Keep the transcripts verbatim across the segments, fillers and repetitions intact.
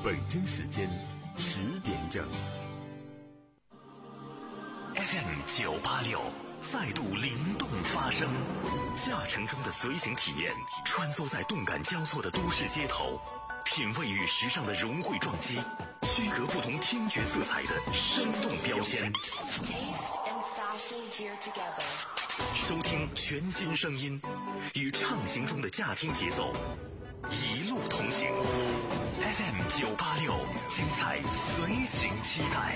北京时间十点整。 F M 九八六再度灵动发声，驾乘中的随行体验，穿梭在动感交错的都市街头，品味与时尚的融汇撞击，区隔不同听觉色彩的生动标签。收听全新声音，与畅行中的驾听节奏一路同行。F M 九八六，精彩随行期待。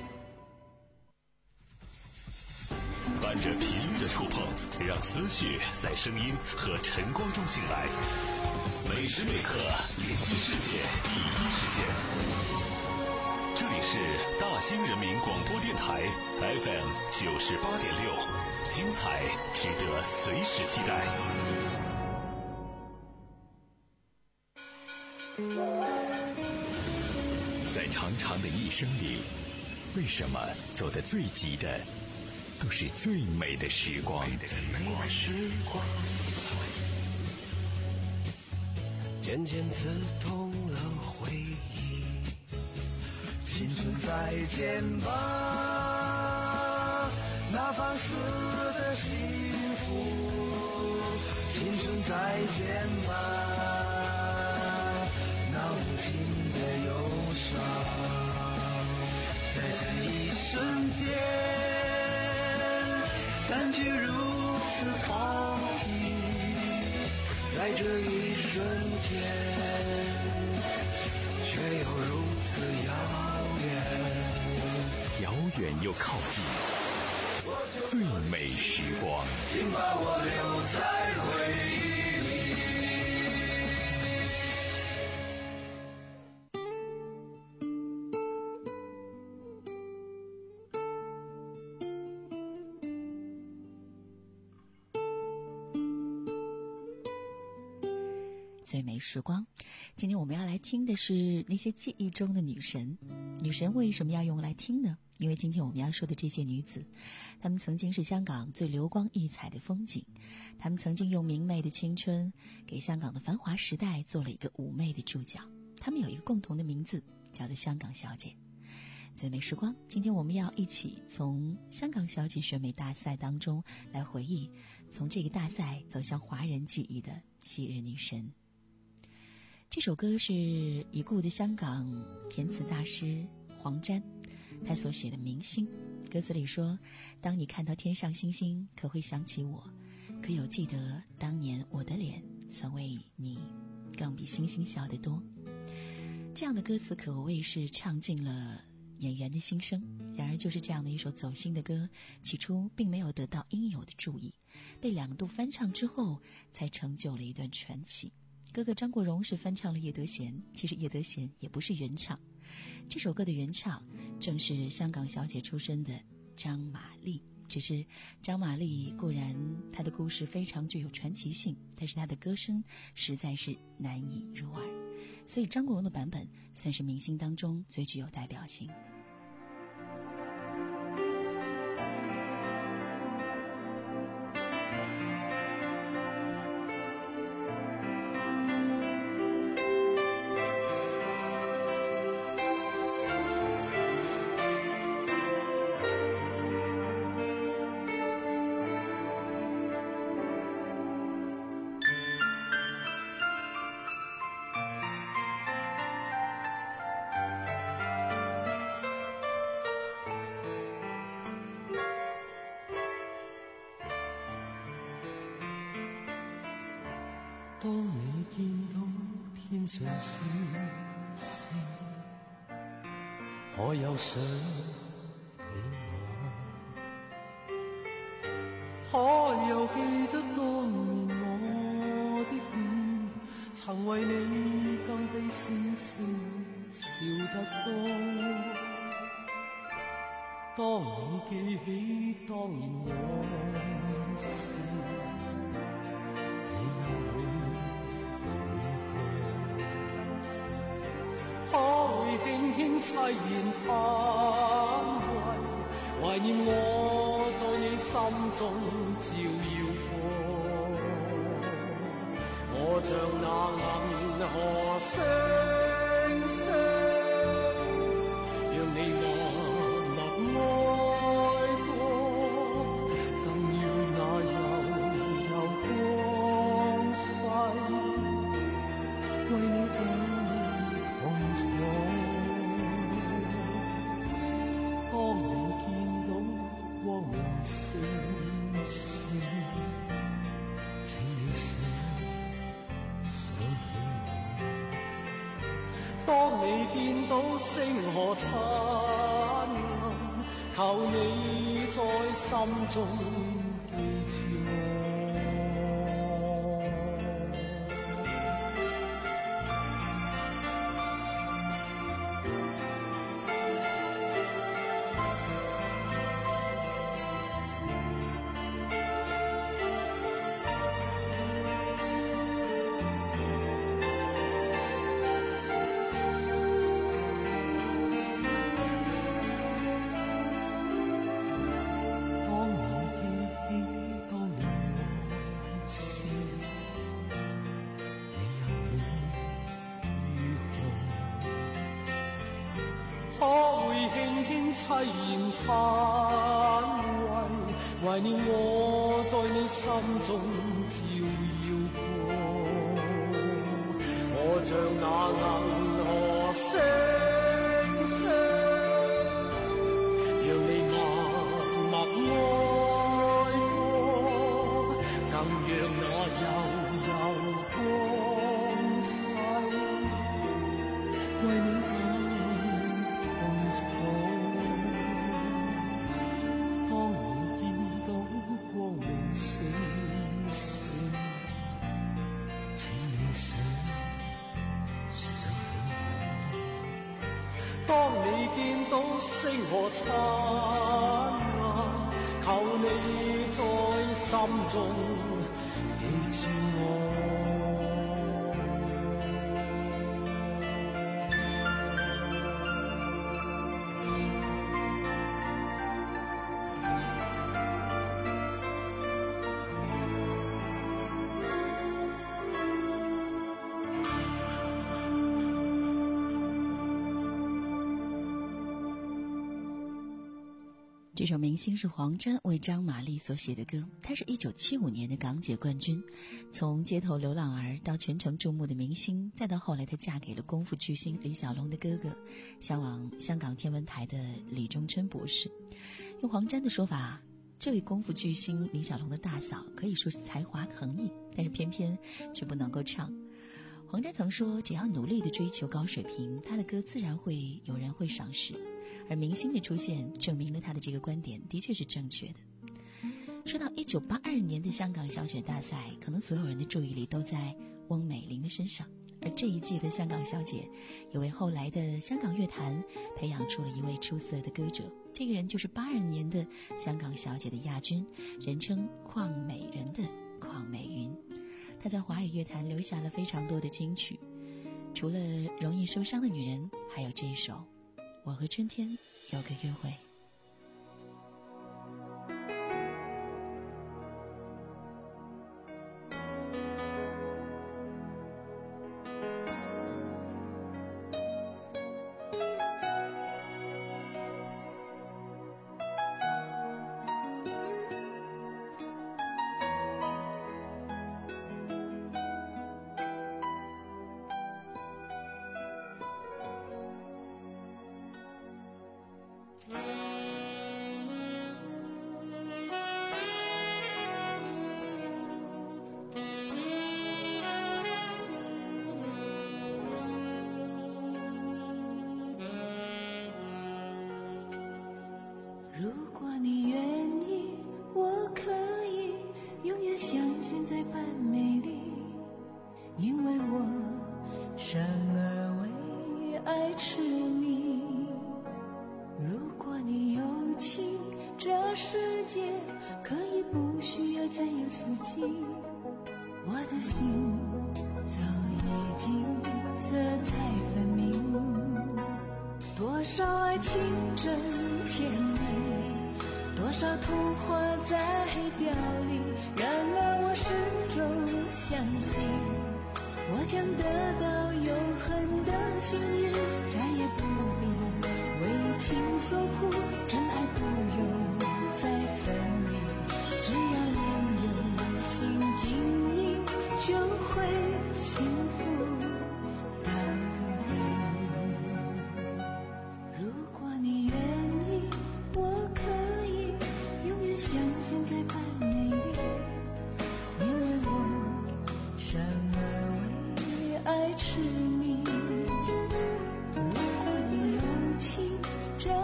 伴着频率的触碰，让思绪在声音和晨光中醒来。每时每刻，聆听世界第一时间。这里是大兴人民广播电台 F M 九十八点六，精彩值得随时期待。在长长的一生里，为什么走得最急的都是最美的时光？ 渐渐刺痛了回忆，青春再见吧，那放肆的幸福，青春再见吧，那无尽的忧伤，在这一瞬间感觉如此靠近，在这一瞬间却又如此遥远， 遥远又靠近，最美时光， 请把我留在回忆里。 最美时光，今天我们要来听的是那些记忆中的女神。女神为什么要用来听呢？因为今天我们要说的这些女子，她们曾经是香港最流光溢彩的风景，她们曾经用明媚的青春给香港的繁华时代做了一个妩媚的注脚。她们有一个共同的名字，叫做香港小姐。最美时光，今天我们要一起从香港小姐选美大赛当中来回忆，从这个大赛走向华人记忆的昔日女神。这首歌是已故的香港填词大师黄沾他所写的《明星》，歌词里说：当你看到天上星星，可会想起我？可有记得当年我的脸曾为你更比星星笑得多？这样的歌词可谓是唱尽了演员的心声。然而就是这样的一首走心的歌，起初并没有得到应有的注意，被两度翻唱之后才成就了一段传奇。哥哥张国荣是翻唱了叶德娴，其实叶德娴也不是原唱，这首歌的原唱正是香港小姐出身的张玛丽。只是张玛丽固然她的故事非常具有传奇性，但是她的歌声实在是难以入耳，所以张国荣的版本算是明星当中最具有代表性。 當你見到天上星星，可有想起我？可有記得當年我的臉，曾為你更比星星笑得多？當你記起當年我笑，可會輕輕凄然嘆為，懷念我在你心中照耀過。我像那銀河星星， 當你見到星河燦爛，求你在心中記住我。凄然嘆喟，懷念我在你心中照耀過，我像那銀河星星，讓你默默愛過，更讓那悠悠光輝為你星河燦爛，求你在心中記住我。 这首《明星》是黄沾为张玛丽所写的歌，她是一九七五年的港姐冠军，从街头流浪儿到全城注目的明星，再到后来她嫁给了功夫巨星李小龙的哥哥，向往香港天文台的李中春博士。用黄沾的说法，这位功夫巨星李小龙的大嫂可以说是才华横溢，但是偏偏却不能够唱。黄沾曾说，只要努力的追求高水平，他的歌自然会有人会赏识。而明星的出现证明了他的这个观点的确是正确的。说到一九八二年的香港小姐大赛，可能所有人的注意力都在翁美玲的身上，而这一届的香港小姐也为后来的香港乐坛培养出了一位出色的歌者，这个人就是八二年的香港小姐的亚军，人称邝美人的邝美云。她在华语乐坛留下了非常多的金曲，除了容易受伤的女人，还有这一首我和春天有个约会。 如果你愿意，我可以永远像现在般美丽，因为我生而为爱痴迷。如果你有情，这世界可以不需要再有四季，我的心早已经色彩分明。多少爱情真甜蜜，多少童话在凋零，然而我始终相信，我将得到永恒的幸运，再也不必为情所苦，真爱不用再分离，只要拥有心经营，就会幸福到底。如果你愿意，我可以永远像现在般美丽，因为我生而为爱痴迷。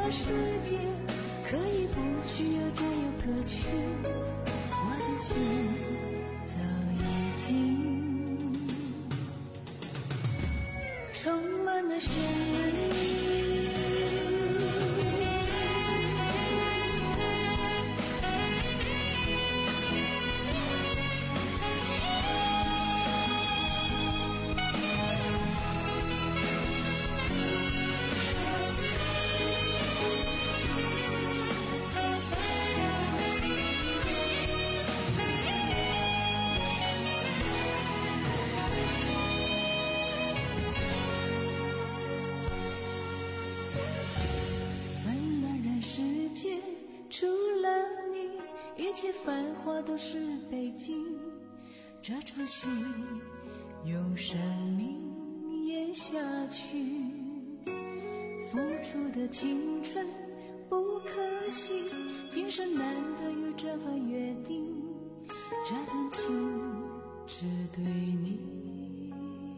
的世界可以不需要再有歌曲，我的心早已经充满了旋律。繁华都是北京，这出戏用生命演下去，付出的青春不可惜，今生难得有这份约定，这段情只对你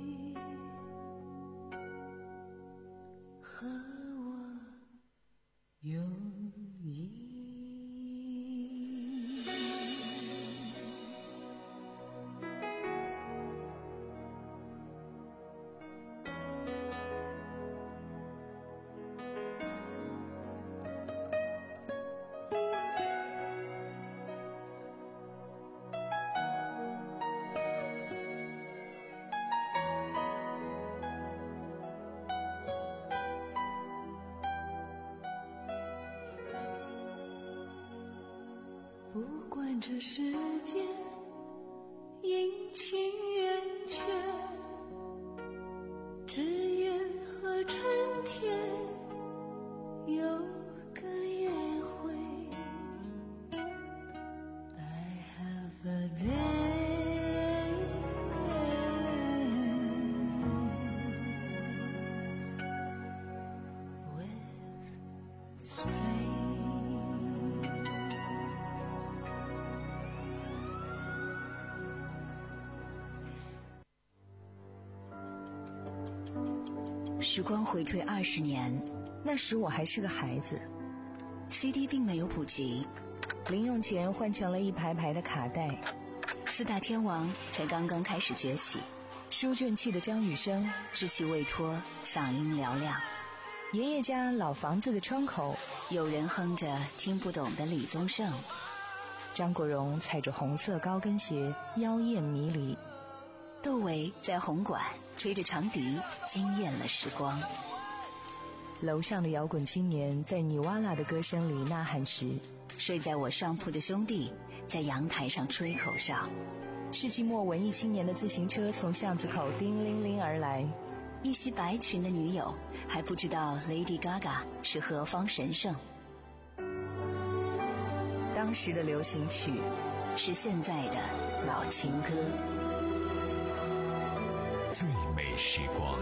和我有意。不管这世界阴晴圆缺，只愿和春天有个约会。 I have a day with spring。 时光回退二十年， 那时我还是个孩子 C D 并没有普及， 零用钱换成了一排排的卡带， 四大天王才刚刚开始崛起， 书卷气的张雨生稚气未脱，嗓音嘹亮， 爷爷家老房子的窗口有人哼着听不懂的李宗盛， 张国荣踩着红色高跟鞋妖艳迷离， 窦唯在红馆吹着长笛惊艳了时光， 楼上的摇滚青年在尼瓦拉的歌声里呐喊时， 睡在我上铺的兄弟在阳台上吹口哨， 世纪末文艺青年的自行车从巷子口叮铃铃而来， 一袭白裙的女友还不知道 Lady Gaga 是何方神圣， 当时的流行曲是现在的老情歌， 最美时光。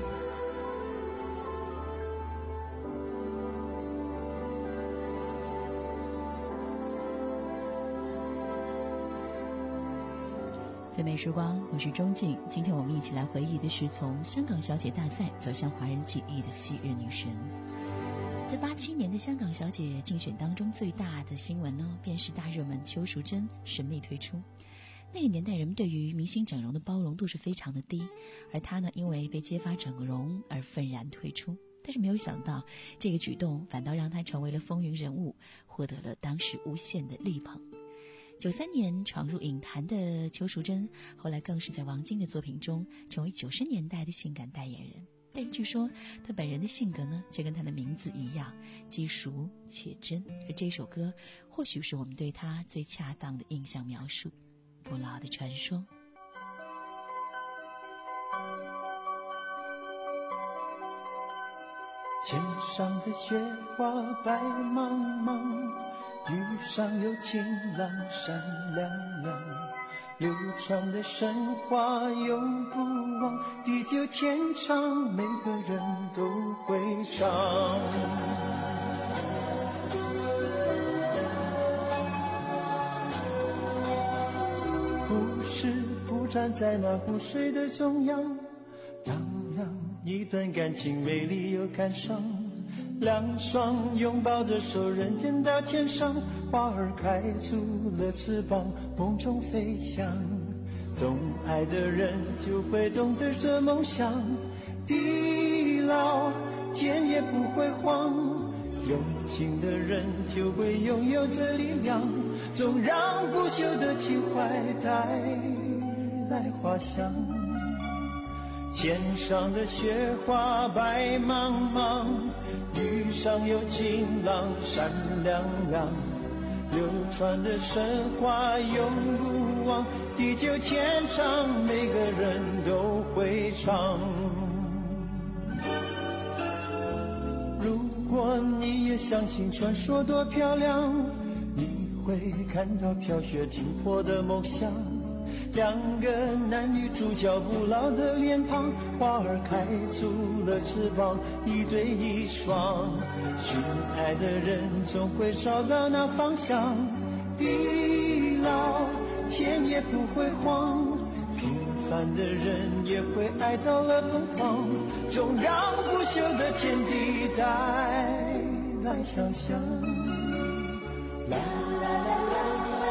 最美时光，我是钟静。今天我们一起来回忆的是从香港小姐大赛走向华人记忆的昔日女神。在八七年的香港小姐竞选当中，最大的新闻呢，便是大热门邱淑贞神秘退出。那个年代人们对于明星整容的包容度是非常的低，而她呢，因为被揭发整容而愤然退出。但是没有想到，这个举动反倒让她成为了风云人物，获得了当时无限的力捧。九三年闯入影坛的邱淑贞，后来更是在王晶的作品中成为九十年代的性感代言人。但是据说她本人的性格呢，却跟她的名字一样，既熟且真。而这首歌，或许是我们对她最恰当的印象描述。不老的传说。 天上的雪花白茫茫，雨上有晴朗闪亮亮，流传的神话永不忘，地久天长，每个人都会唱。故事不站在那湖水的中央，荡漾一段感情，美丽又感伤。 两双拥抱的手，人间到天上，花儿开出了翅膀，梦中飞翔。懂爱的人就会懂得这梦想，地老天也不会荒，有情的人就会拥有着力量，总让不朽的情怀带来花香。天上的雪花白茫茫，雨上有晴朗闪亮亮，流传的神话永不忘，地久天长每个人都会唱。如果你也相信传说多漂亮，你会看到飘雪停泊的梦想，两个男女主角不老的脸庞，花儿开出了翅膀，一对一双，寻爱的人总会找到那方向，地老天也不会荒，平凡的人也会爱到了疯狂，总让不朽的天地带来想象。啦啦啦啦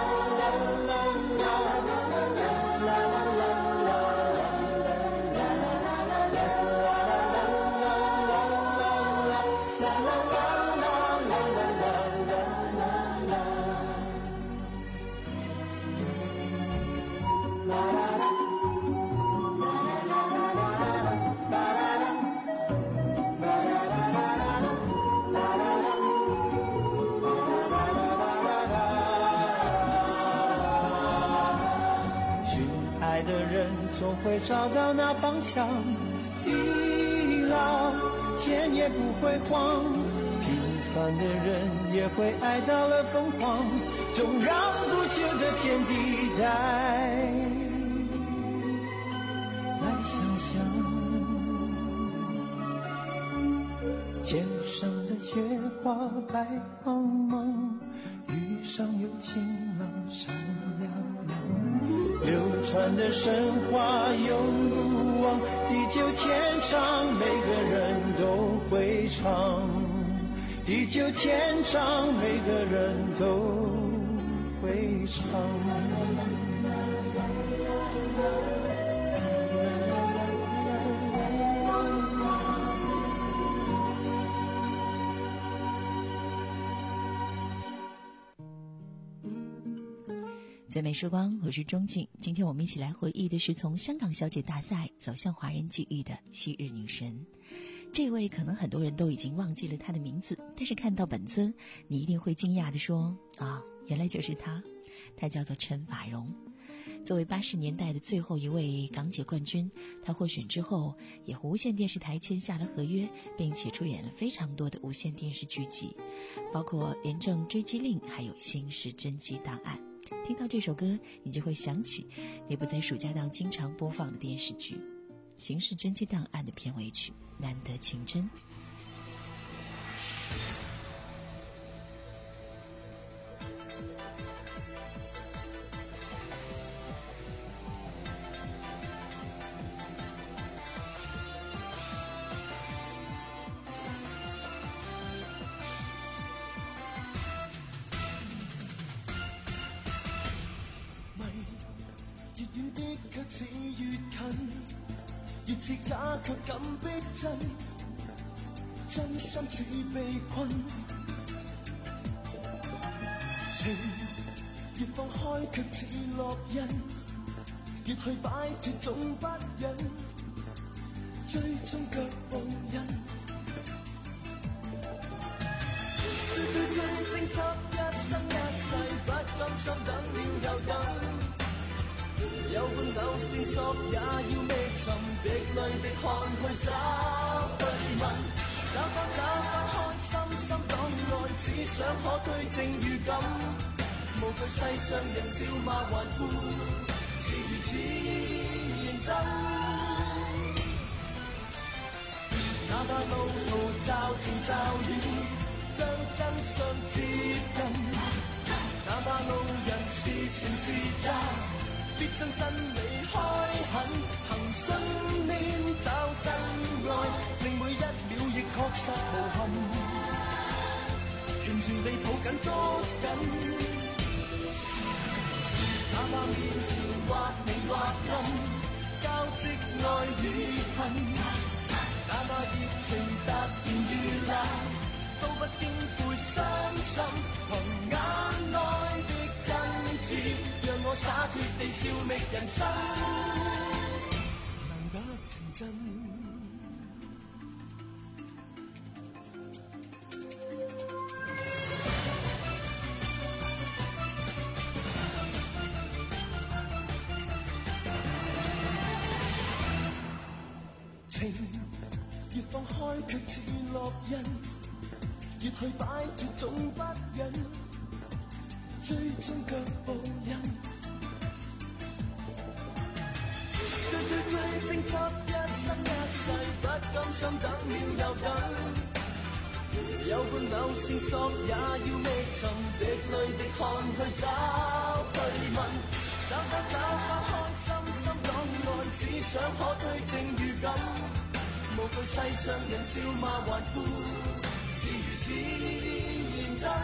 总会找到那方向，地老天也不会荒，平凡的人也会爱到了疯狂，总让不朽的天地带来想象。天上的雪花白茫茫，雨上有晴朗闪亮亮，流传的神话永不忘，地久天长每个人都会唱，地久天长每个人都会唱。 最美时光，我是钟静。今天我们一起来回忆的是从香港小姐大赛走向华人际遇的昔日女神。这位可能很多人都已经忘记了她的名字，但是看到本尊，你一定会惊讶地说：啊，原来就是她。她叫做陈法蓉。作为八十年代的最后一位港姐冠军，她获选之后，也和无线电视台签下了合约，并且出演了非常多的无线电视剧集，包括《廉政追击令》还有《刑事侦缉档案》。听到这首歌，你就会想起那部在暑假档经常播放的电视剧《刑事侦缉档案》的片尾曲《难得情真》。 卻似越近，越似假卻感逼真，真心似被困。情越放開卻似烙印，越去擺脫總不忍，最終卻無印。追追追偵緝一生一世，不甘心等了又等。有半斗線索也要覓尋，滴淚的汗去找緋聞，找返找返開心心檔案，只想可推證預感，無懼世上人笑罵頑固，是如此認真。哪怕路途驟前驟遠，將真相接近，哪怕路人是善是詐，必將真理開墾，憑信念找真愛，令每一秒亦確實無憾。 完全地抱緊捉緊。哪怕面前或明或暗，交織愛與恨，哪怕熱情突然遇冷，都不經會傷心。憑眼內的真摯，讓我灑脱地笑覓人生，能得情真。情越放開卻似烙印，越去擺脱總不忍，最終卻報應。追追追，爭執一生一世，不甘心等了又等。有半縷線索也要覓尋，滴淚滴汗去找去問，找返找返開心心檔案，只想可推證預感。無懼世上人笑罵還顧，是如此認真。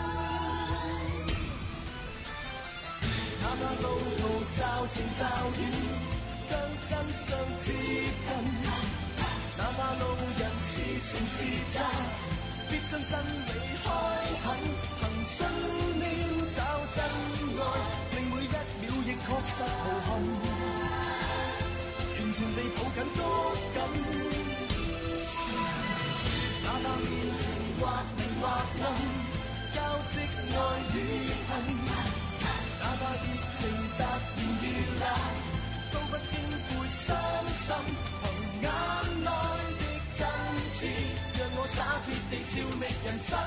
哪怕路途驟晴驟雨，將真相接近。哪怕路人是善是詐，必將真理開墾。憑信念找真愛，令每一秒亦確實無憾。完全地抱緊捉緊。哪怕面前或明或暗，交織愛與恨，哪怕熱情突然遇冷，都不經會傷心。憑眼內的真摯，讓我灑脱地笑覓人生，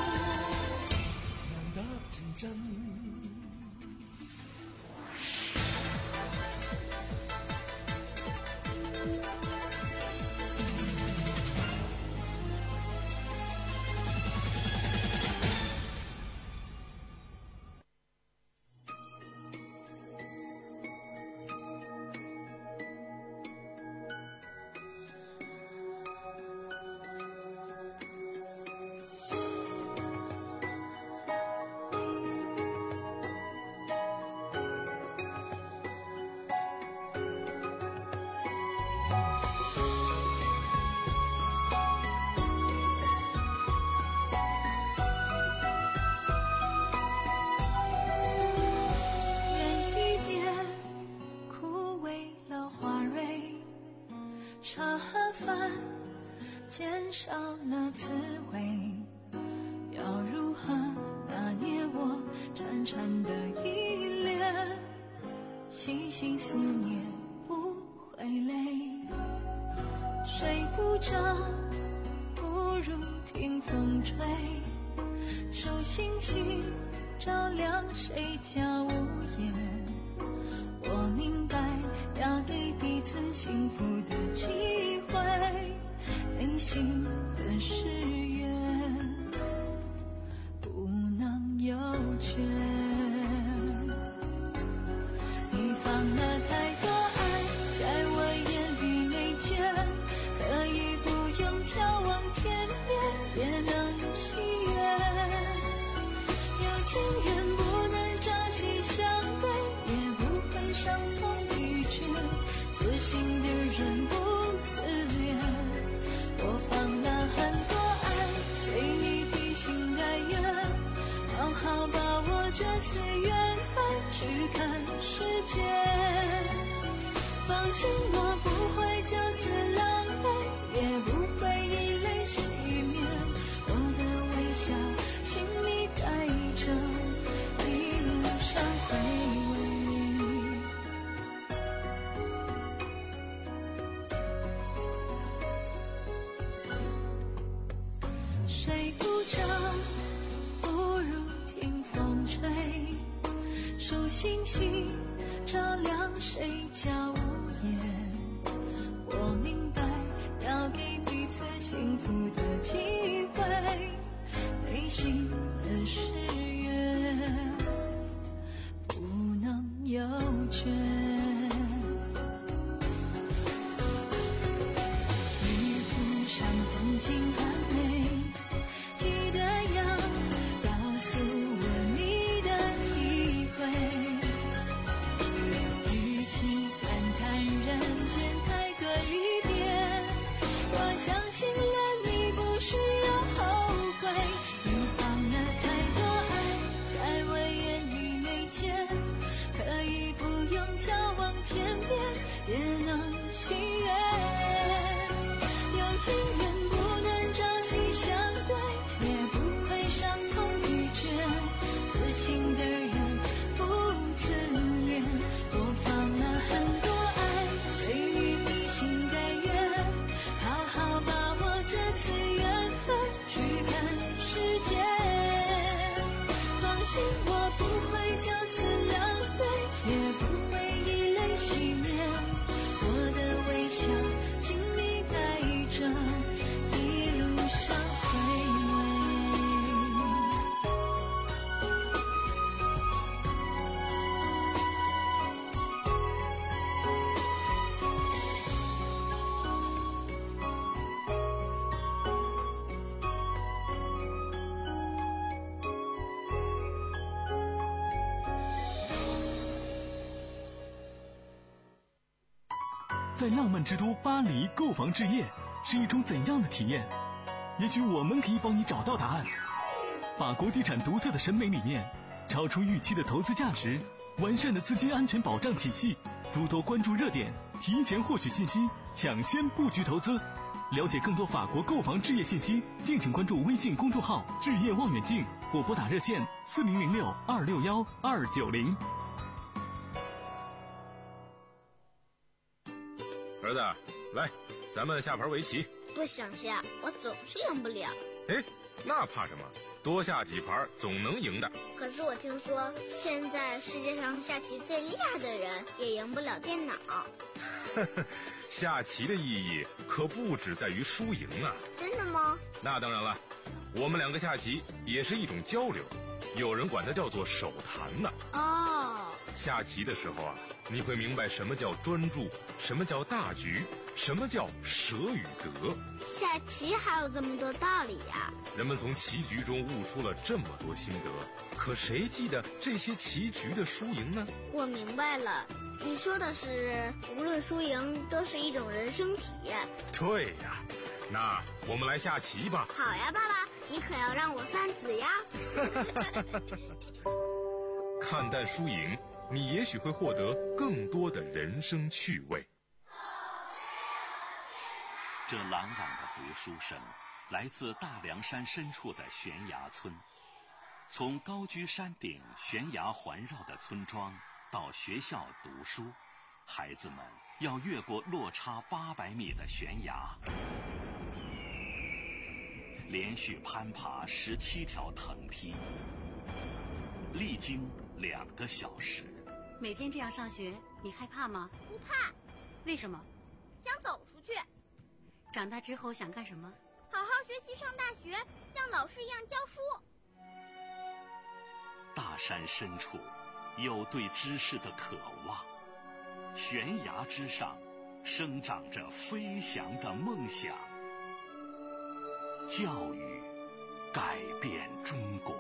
難得情真。 减少了滋味，要如何拿捏我潺潺的依恋？细细思念不会累，睡不着不如听风吹，数星星照亮谁家屋檐。我明白要给彼此幸福的机会，内心的誓言不能有缺。你放了太多爱在我眼里没见，可以不用眺望天边也能喜悦。有情人不能朝夕相对，也不会伤痛欲绝，自信的人不自恋。我放了很多爱随你披星戴月，好好把握这次缘分去看世界。放心，我不会就此狼狈，也不会以泪熄灭。我的微笑请你带着，一路上回味。睡不着不如听风吹，数星星照亮谁家屋檐。我明白要给彼此幸福的机会，内心的誓言不能有缺。旅途上风景很美，记得要带在浪漫之都巴黎购房置业是一种怎样的体验？也许我们可以帮你找到答案。法国地产独特的审美理念，超出预期的投资价值，完善的资金安全保障体系，诸多关注热点，提前获取信息，抢先布局投资。了解更多法国购房置业信息，敬请关注微信公众号“置业望远镜”或拨打热线四零零六二六幺二九零。 儿子，来，咱们下盘围棋。 不想下，我总是赢不了。 哎，那怕什么？多下几盘总能赢的。 可是我听说，现在世界上下棋最厉害的人也赢不了电脑。 下棋的意义可不只在于输赢啊！ 真的吗？ 那当然了，我们两个下棋也是一种交流，有人管它叫做手谈呢。 哦， 下棋的时候啊，你会明白什么叫专注，什么叫大局，什么叫舍与得。 下棋还有这么多道理呀！ 人们从棋局中悟出了这么多心得，可谁记得这些棋局的输赢呢？ 我明白了，你说的是无论输赢都是一种人生体验。 对呀，那我们来下棋吧。 好呀，爸爸，你可要让我三子呀。 看淡输赢，你也许会获得更多的人生趣味。 这朗朗的读书声来自大凉山深处的悬崖村。从高居山顶悬崖环绕的村庄到学校读书，孩子们要越过落差八百米的悬崖，连续攀爬十七条藤梯，历经两个小时。 每天这样上学，你害怕吗？ 不怕。 为什么？ 想走出去。 长大之后想干什么？ 好好学习，上大学，像老师一样教书。 大山深处有对知识的渴望，悬崖之上生长着飞翔的梦想。教育改变中国。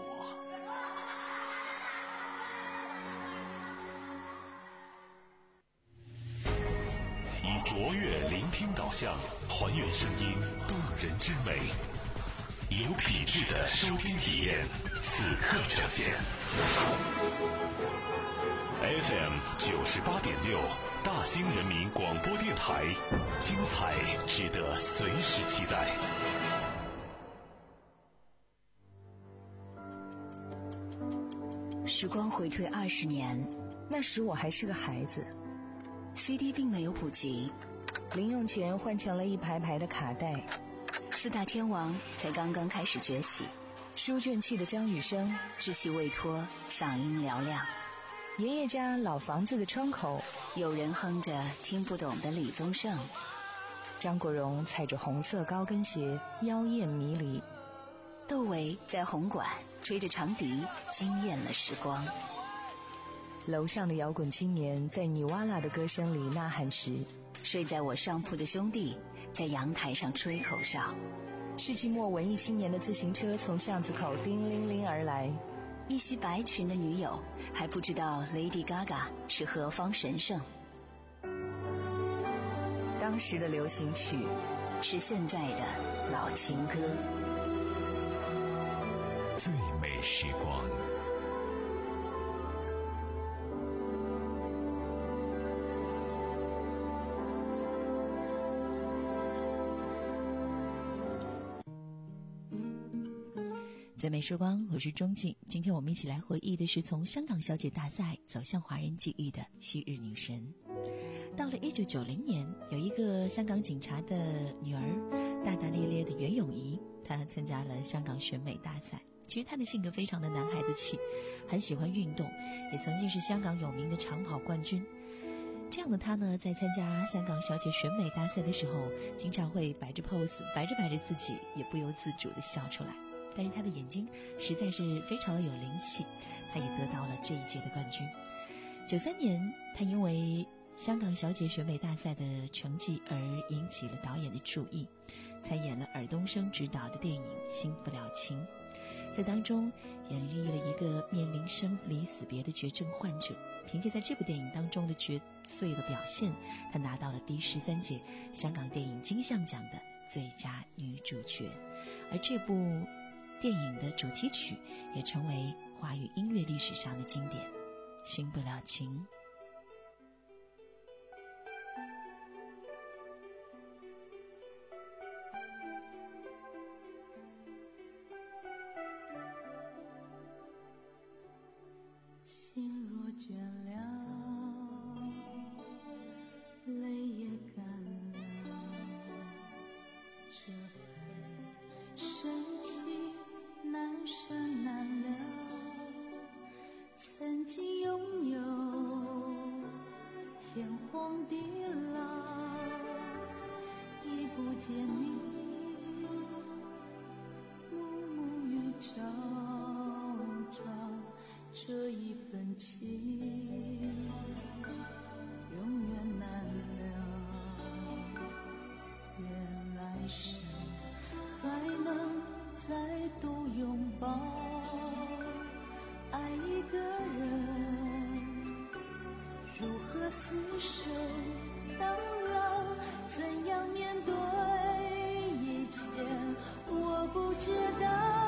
以卓越聆听导向，还原声音动人之美，有品质的收听体验，此刻呈现。F M 九十八点六，大兴人民广播电台，精彩值得随时期待。 时光回退二十年， 那时我还是个孩子。 C D 并没有普及， 零用钱换成了一排排的卡带。 四大天王才刚刚开始崛起， 书卷气的张雨生， 稚气未脱，嗓音嘹亮。 爷爷家老房子的窗口， 有人哼着听不懂的李宗盛。 张国荣踩着红色高跟鞋，妖艳迷离。 窦唯在红馆吹着长笛，惊艳了时光。 楼上的摇滚青年在尼瓦拉的歌声里呐喊时， 睡在我上铺的兄弟在阳台上吹口哨。 世纪末文艺青年的自行车从巷子口叮铃铃而来。 一袭白裙的女友还不知道 Lady Gaga 是何方神圣。 当时的流行曲是现在的老情歌。 最美时光。 最美时光，我是钟静。今天我们一起来回忆的是从香港小姐大赛走向华人记忆的昔日女神。到了一九九零年，有一个香港警察的女儿，大大咧咧的袁咏仪，她参加了香港选美大赛。其实她的性格非常的男孩子气，很喜欢运动，也曾经是香港有名的长跑冠军。这样的她呢，在参加香港小姐选美大赛的时候，经常会摆着 pose， 摆着摆着自己也不由自主地笑出来。但是他的眼睛实在是非常的有灵气，他也得到了这一届的冠军。九三年，他因为香港小姐选美大赛的成绩而引起了导演的注意，才演了尔冬升执导的电影《新不了情》。在当中演绎了一个面临生离死别的绝症患者，凭借在这部电影当中的角岁的表现，她拿到了第十三届香港电影金像奖的最佳女主角。而这部电影的主题曲也成为华语音乐历史上的经典，新不了情。 心若倦了，泪也干了，这份深情难舍难了。曾经拥有天荒地老，已不见你暮暮与朝朝。这一份情永远难了，愿来世还能再度拥抱。爱一个人如何厮守到老，怎样面对一切我不知道。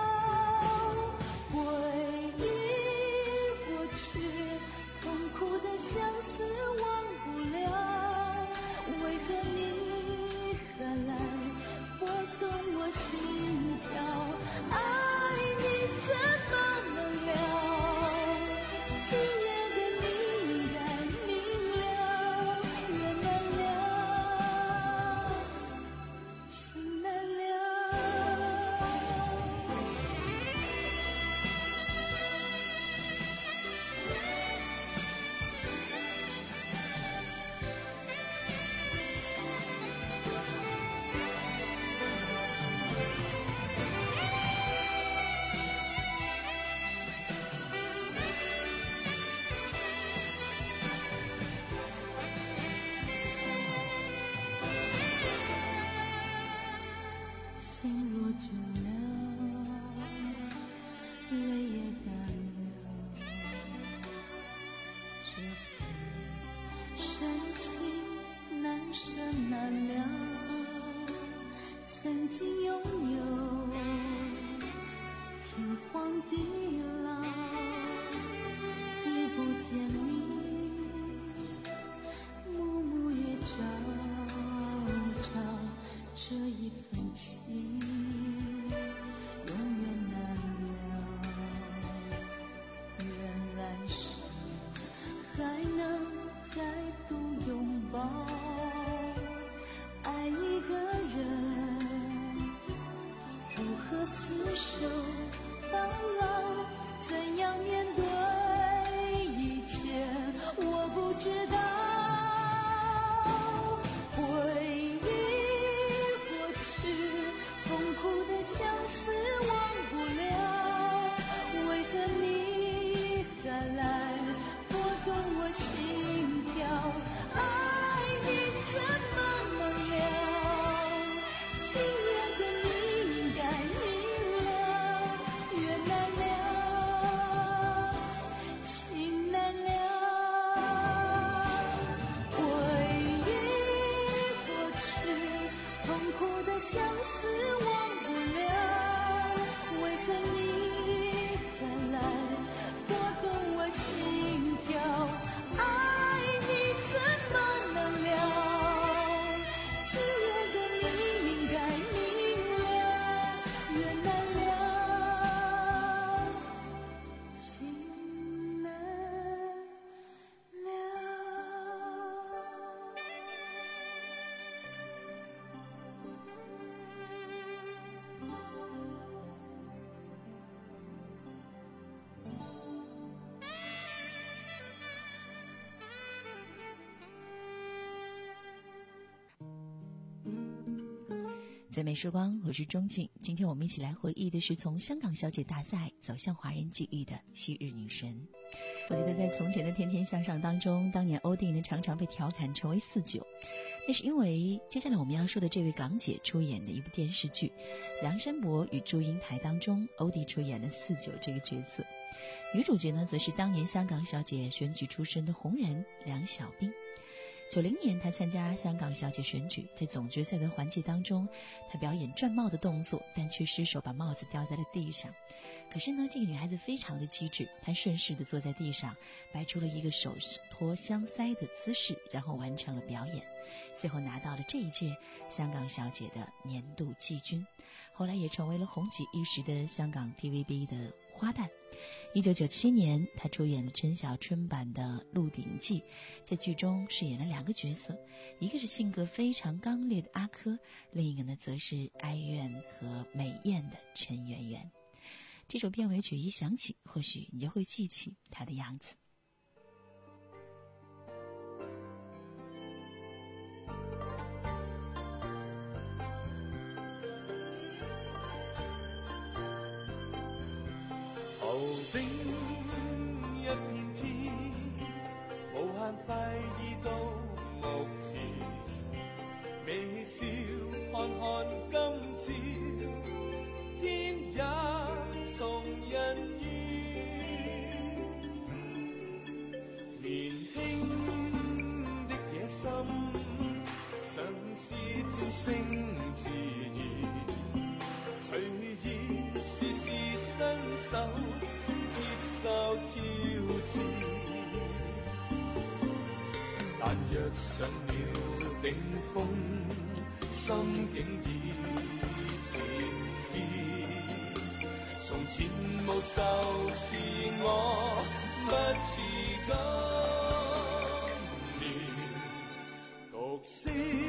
相思忘不了，为何你还来拨动我心跳？爱你怎么能了？今夜的你应该明了，缘难了，情难了。心若倦了，泪也干了，这份深情难舍难了。曾经拥有天荒地老，已不见你暮暮与朝朝。这一份情永远难了，愿来世还能再度拥抱。爱一个人如何厮守到老，怎样面对一切我不知道。相思忘不了，为何你还来拨动我心跳？爱你怎么能了？今夜的你应该明了，缘难了。 最美时光，我是钟静。今天我们一起来回忆的是从香港小姐大赛走向华人记忆的昔日女神。我记得在从前的天天向上当中，当年欧弟呢常常被调侃成为四九，那是因为接下来我们要说的这位港姐出演的一部电视剧《梁山伯与祝英台》当中，欧弟出演了四九这个角色，女主角呢则是当年香港小姐选举出身的红人梁小冰。九零年，她参加香港小姐选举，在总决赛的环节当中，她表演转帽的动作，但却失手把帽子掉在了地上。可是呢，这个女孩子非常的机智，她顺势的坐在地上，摆出了一个手托香腮的姿势，然后完成了表演，最后拿到了这一届香港小姐的年度季军，后来也成为了红极一时的香港 T V B 的花旦。一九九七年，她出演了陈小春版的《鹿鼎记》，在剧中饰演了两个角色，一个是性格非常刚烈的阿珂，另一个呢则是哀怨和美艳的陈圆圆。这首片尾曲一响起，或许你就会记起她的样子。 頭頂一片天，無限快意到目前，微笑看看今朝，天也送人緣。年輕的野心，嘗試戰勝自然，隨意試試伸手，接受挑戰。但若上了頂峰，心境已漸變。從前無愁是我不似今年，獨惜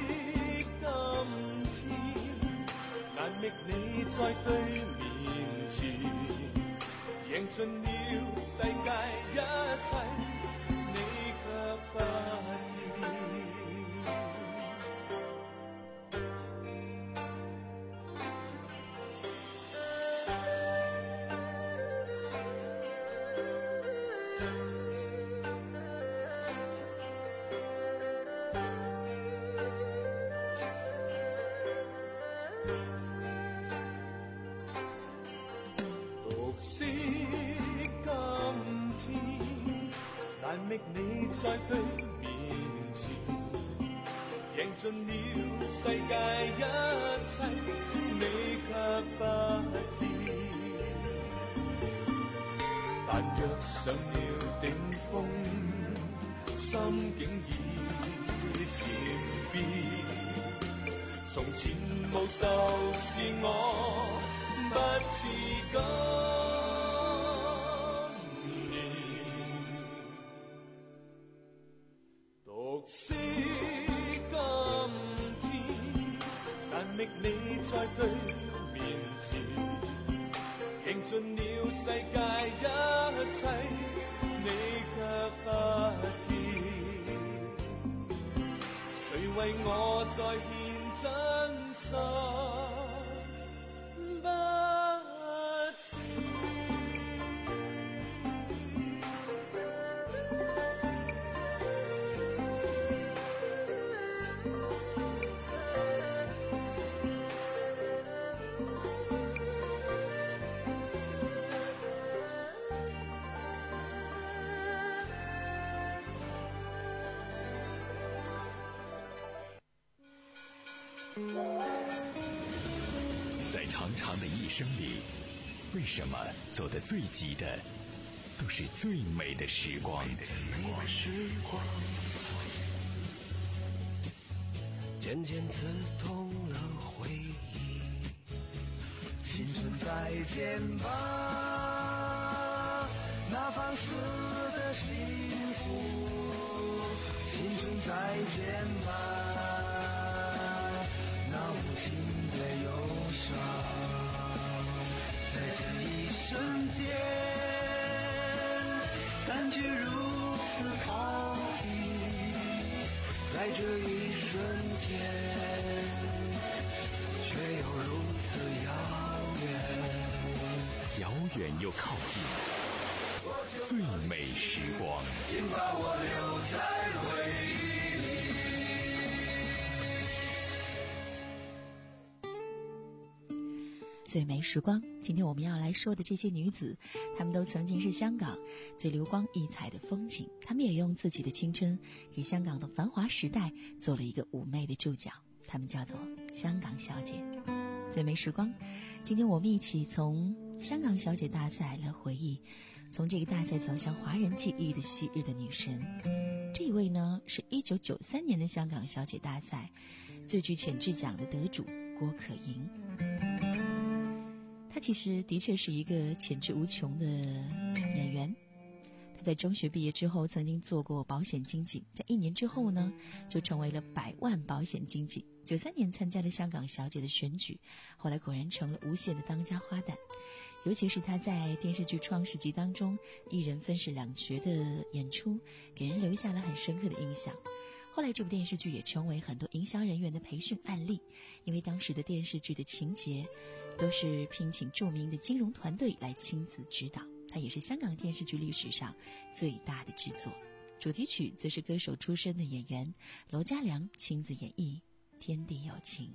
今天，難覓你在對面前，贏盡了世界一切，你卻不見。覓你在對面前，贏盡了世界一切，你卻不見。但若上了頂峰，心境已漸變。從前無愁是我不似今。獨惜今天，難覓你在對面前，贏盡了世界一切，你卻不見。誰為我再獻真心？ 在长长的一生里，为什么走得最急的都是最美的时光？ 渐渐刺痛了回忆，青春再见吧，那放肆的幸福，青春再见吧，无情的忧伤，在这一瞬间，感觉如此靠近，在这一瞬间，却有如此遥远， 遥远又靠近，最美时光， 请把我留在回忆里。 最美时光，今天我们要来说的这些女子，她们都曾经是香港最流光溢彩的风景，她们也用自己的青春给香港的繁华时代做了一个妩媚的注脚，她们叫做香港小姐。最美时光，今天我们一起从香港小姐大赛来回忆，从这个大赛走向华人记忆的昔日的女神。这一位呢，是一九九三年的香港小姐大赛最具潜质奖的得主郭可盈。她其实的确是一个潜质无穷的演员。她在中学毕业之后曾经做过保险经纪，在一年之后呢就成为了百万保险经纪。九三年参加了香港小姐的选举，后来果然成了无线的当家花旦。尤其是她在电视剧《创世纪》当中一人分饰两角的演出，给人留下了很深刻的印象。后来这部电视剧也成为很多营销人员的培训案例，因为当时的电视剧的情节都是聘请著名的金融团队来亲自指导，它也是香港电视剧历史上最大的制作。主题曲则是歌手出身的演员罗嘉良亲自演绎《天地有情》。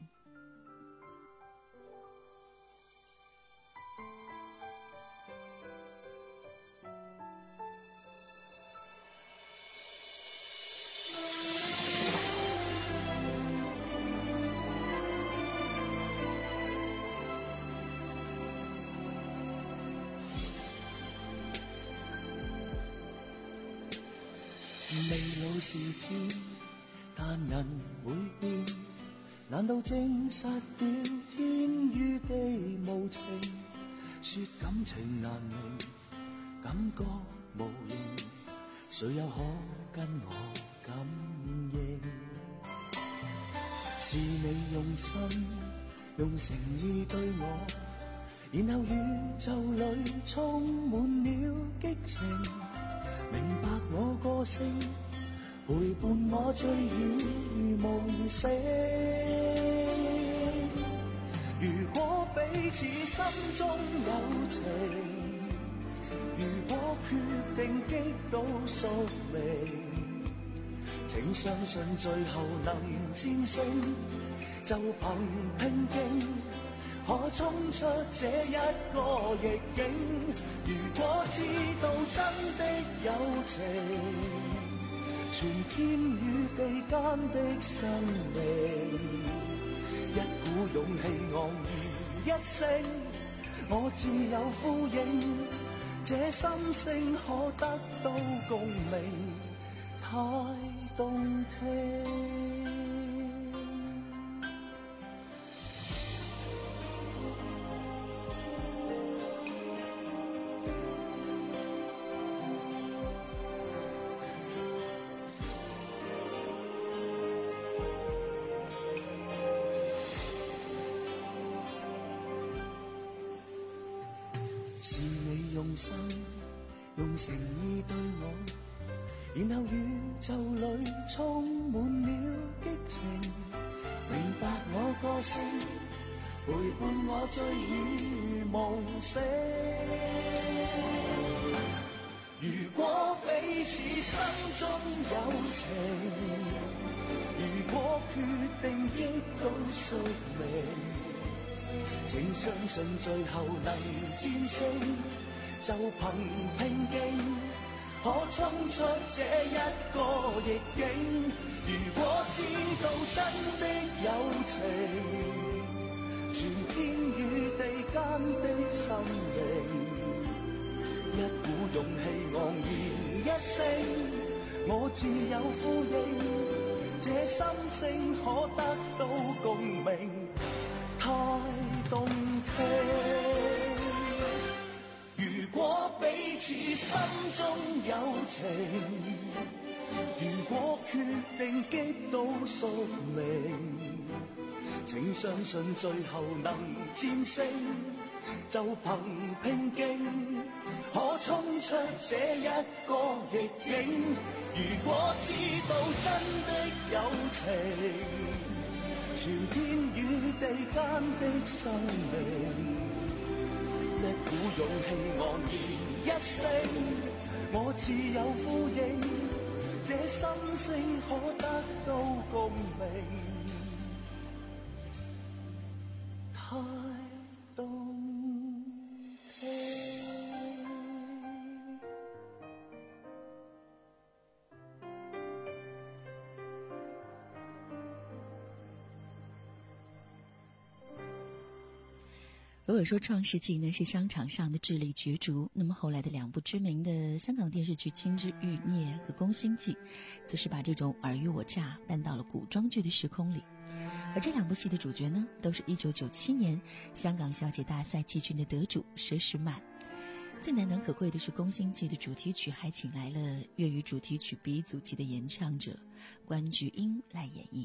未老是天，但人會變，難道證實了天與地無情？說感情難明，感覺無形，誰又可跟我感應？是你用心用誠意對我，然後宇宙裏充滿了激情，明白我個性，陪伴我醉與夢醒。如果彼此心中有情，如果決定擊倒宿命，請相信最後能戰勝，就憑拼勁可衝出這一個逆境。如果知道真的有情，全天與地間的生命，一股勇氣昂然一聲，我自有呼應，這心聲可得到共鳴，太動聽。是你用心用誠意對我，然後宇宙裏充滿了激情，明白我個性，陪伴我醉與夢醒。如果彼此心中有情，如果決定擊倒宿命，請相信最後能戰勝，就憑拼勁可衝出這一個逆境。如果知道真的有情，全天與地間的生命，一股勇氣昂然一聲，我自有呼應，這心聲可得到共鳴，太動聽。如果彼此心中有情，如果決定擊倒宿命，請相信最後能戰勝，就憑拼勁可衝出這一個逆境。如果知道真的有情， 朝天與地間的生命，一股勇氣昂然一聲，我自有呼應，這心聲可得到共鳴，太動聽。 如果说《创世纪》呢是商场上的智力角逐，那么后来的两部知名的香港电视剧《青之欲孽》和《宫心计》，则是把这种尔虞我诈搬到了古装剧的时空里。而这两部戏的主角呢，都是一九九七年香港小姐大赛季军的得主佘诗曼。最难能可贵的是，《宫心计》的主题曲还请来了粤语主题曲鼻祖级的演唱者关菊英来演绎。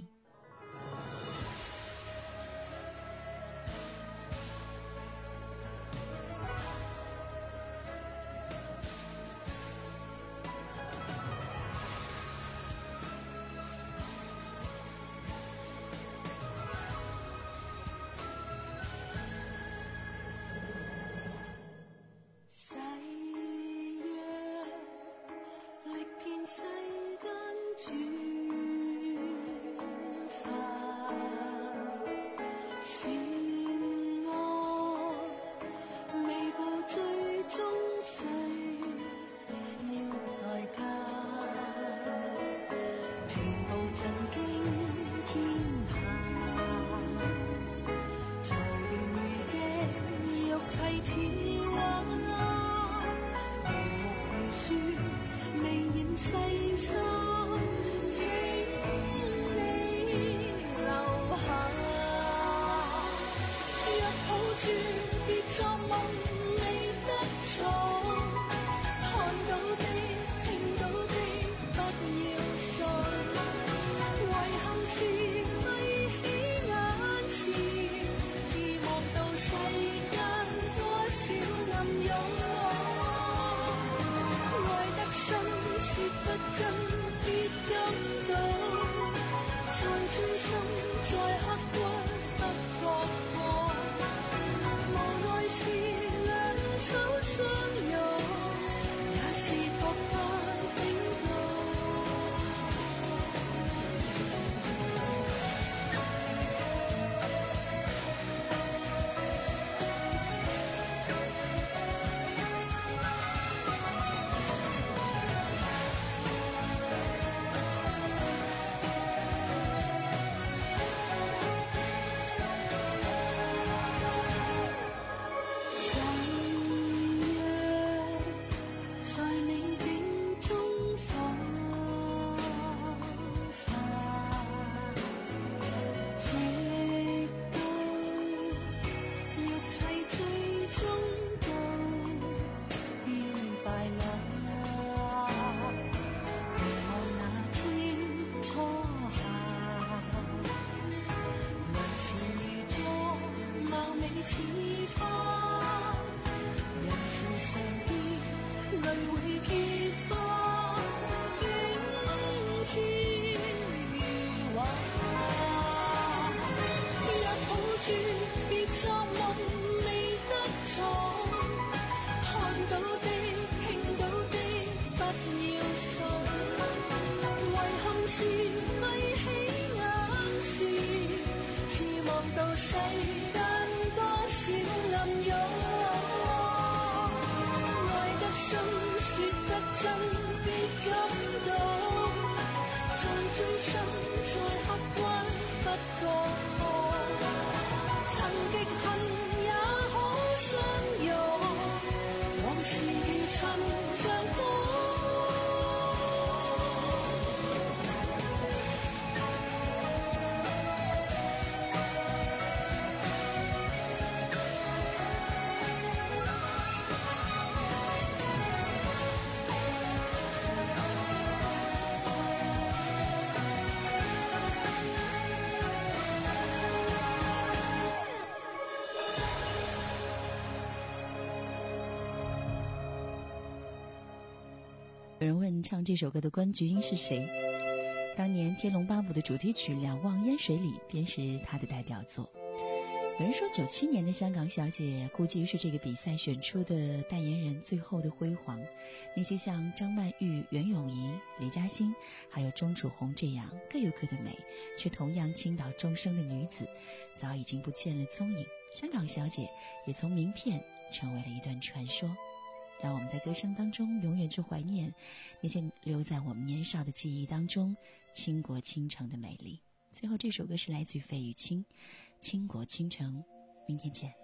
有人问唱这首歌的关菊英是谁？ 当年《天龙八部》的主题曲《两望烟水里》便是她的代表作。有人说九七年的香港小姐估计是这个比赛选出的代言人最后的辉煌，那些像张曼玉、袁咏仪、李嘉欣还有钟楚红这样各有各的美却同样倾倒终生的女子早已经不见了踪影，香港小姐也从名片成为了一段传说。让我们在歌声当中永远去怀念那些留在我们年少的记忆当中倾国倾城的美丽。最后这首歌是来自于费玉清，倾国倾城。明天见。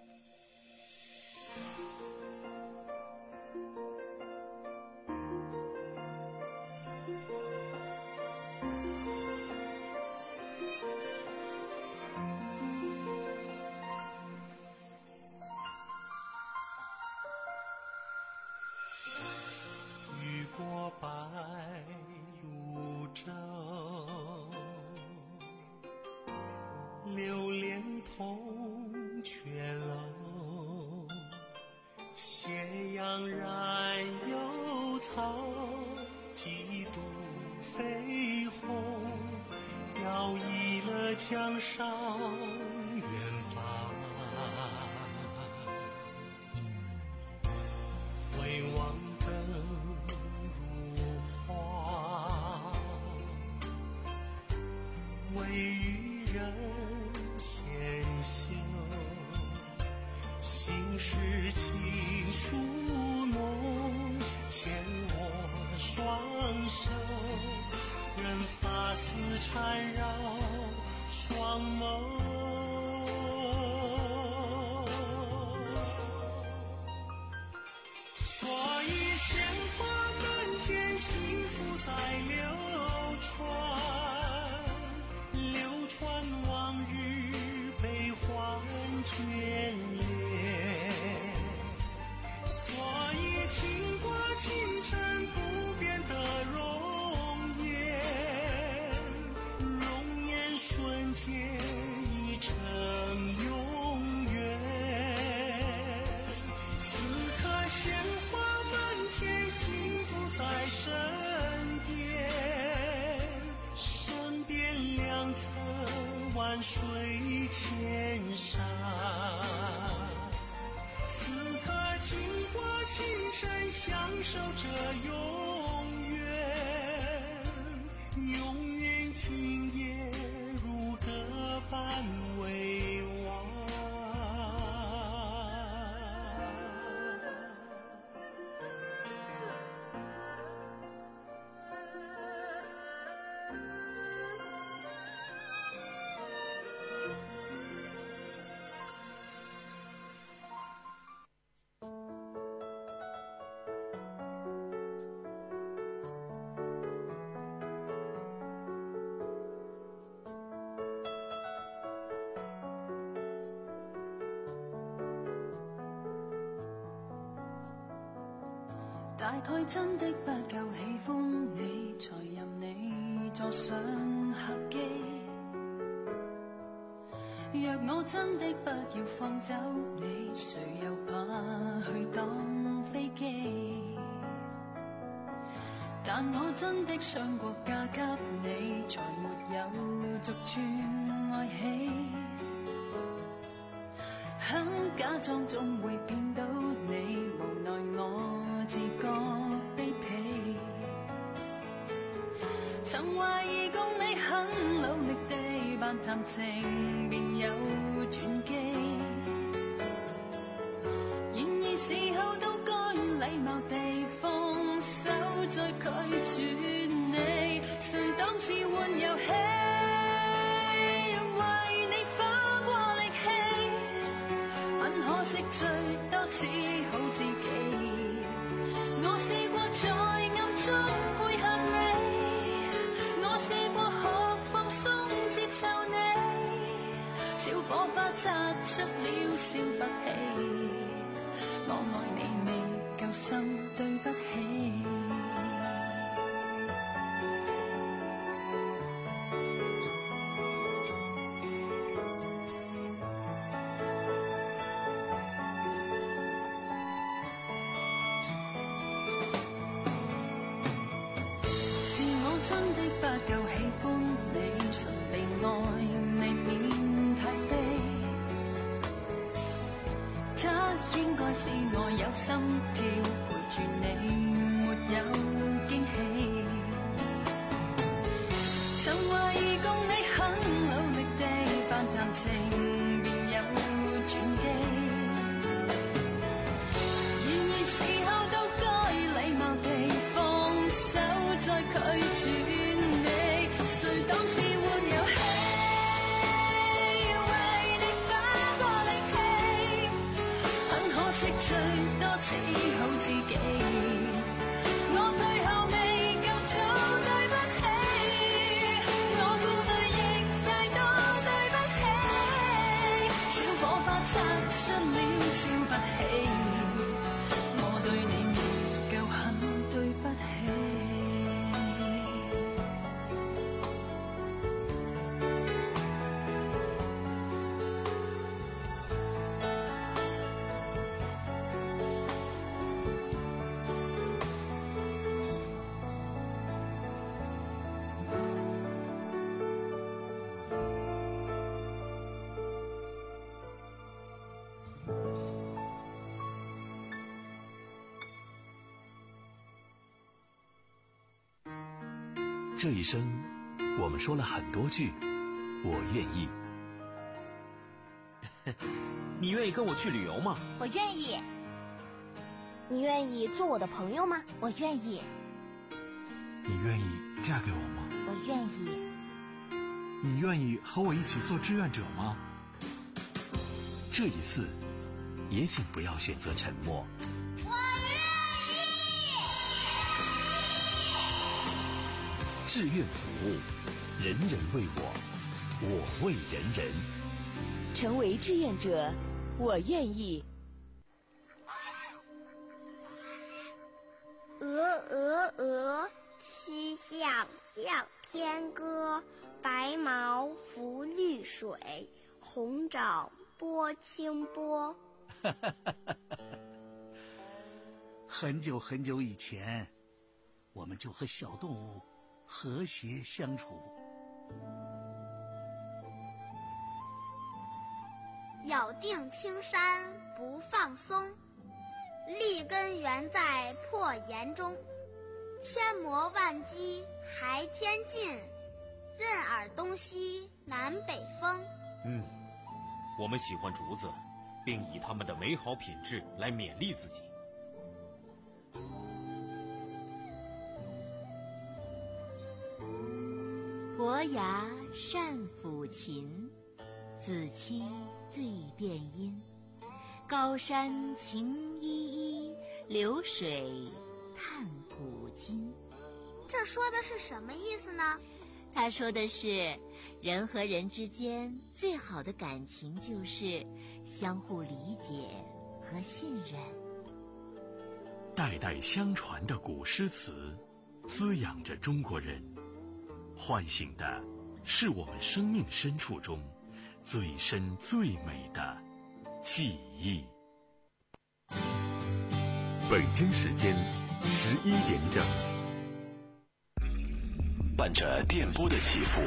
雨过白鹭洲，流连铜雀楼，斜阳染幽草，几度飞鸿，摇曳了江上远方。回望灯如画，微雨人纤袖，心事情书浓，牵我双手，任发丝缠绕双眸。所以鲜花满天，幸福在流传，流传往日悲欢眷恋。所以倾国倾城不变的容颜，容颜瞬间已成永远。此刻鲜花满天，幸福在身边，身边两侧万水千山。此刻倾国倾城，享受着永远，永远今夜如歌般委婉。 大概真的不夠喜歡你，才任你坐上客機。若我真的不要放走你，誰又怕去當飛機？但我真的想過嫁給你，才沒有逐寸愛起。肯假裝總會變到你，無奈我自覺卑鄙。曾懷疑共你很努力地扮談情，便有轉機。然而時候都該禮貌地放手，再拒絕你。誰當是玩遊戲，為你花過力氣，很可惜最多只好自己。我試過在暗中配合你，我試過學放鬆接受你，小火花擦出了笑不起，我愛你未夠深，對不起。是我真的不夠喜歡心跳，陪住你沒有驚喜。曾懷疑共你很努力地扮談情，便有轉機。然而時候都該禮貌地放手，再拒絕你。誰當是玩遊戲？為你花過力氣，很可惜，最多只好自己。我退後未夠早，對不起。我顧慮亦太多，對不起。小火花擦出了笑不起，我對你沒夠狠，對不起。 这一生，我们说了很多句“我愿意”。 你愿意跟我去旅游吗？ 我愿意。你愿意做我的朋友吗？我愿意。 你愿意嫁给我吗？ 我愿意。 你愿意和我一起做志愿者吗？ 这一次，也请不要选择沉默。志愿服务，人人为我，我为人人。 成为志愿者，我愿意。 鹅鹅鹅，曲项向天歌。白毛浮绿水，红掌拨清波。 很久很久以前，我们就和小动物和谐相处。 咬定青山不放松，立根原在破岩中。千磨万击还天进，任尔东西南北风。 嗯，我们喜欢竹子，并以它们的美好品质来勉励自己。 伯牙善抚琴，子期最辨音。高山晴依依，流水叹古今。 这说的是什么意思呢？ 他说的是，人和人之间最好的感情就是相互理解和信任。 代代相传的古诗词，滋养着中国人，唤醒的是我们生命深处中最深最美的记忆。 北京时间十一点整， 伴着电波的起伏，